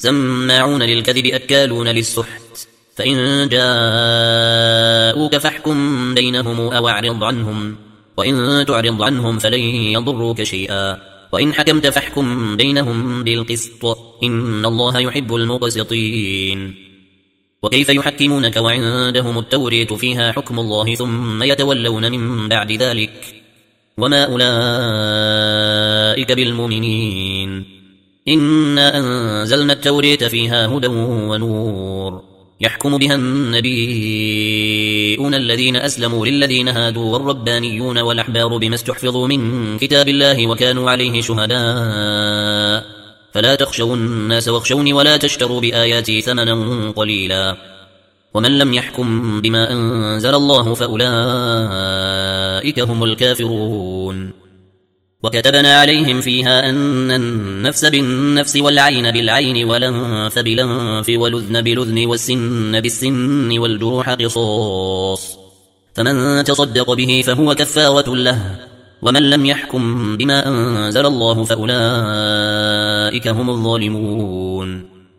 سماعون للكذب أكالون للسحت فإن جاءوك فاحكم بينهم أو أعرض عنهم وإن تعرض عنهم فلن يضروك شيئا وإن حكمت فاحكم بينهم بالقسط إن الله يحب المقسطين وكيف يحكمونك وعندهم التورية فيها حكم الله ثم يتولون من بعد ذلك وما أولئك بالمؤمنين إنا أنزلنا التورية فيها هدى ونور يحكم بها النبيون الذين أسلموا للذين هادوا والربانيون والأحبار بما استحفظوا من كتاب الله وكانوا عليه شهداء فلا تخشوا الناس واخشوني ولا تشتروا بآياتي ثمنا قليلا ومن لم يحكم بما أنزل الله فأولئك هم الكافرون وكتبنا عليهم فيها أن النفس بالنفس والعين بالعين والأنف بالأنف والأذن بالأذن والسن بالسن والجروح قصاص فمن تصدق به فهو كفارة له ومن لم يحكم بما أنزل الله فأولئك هم الظالمون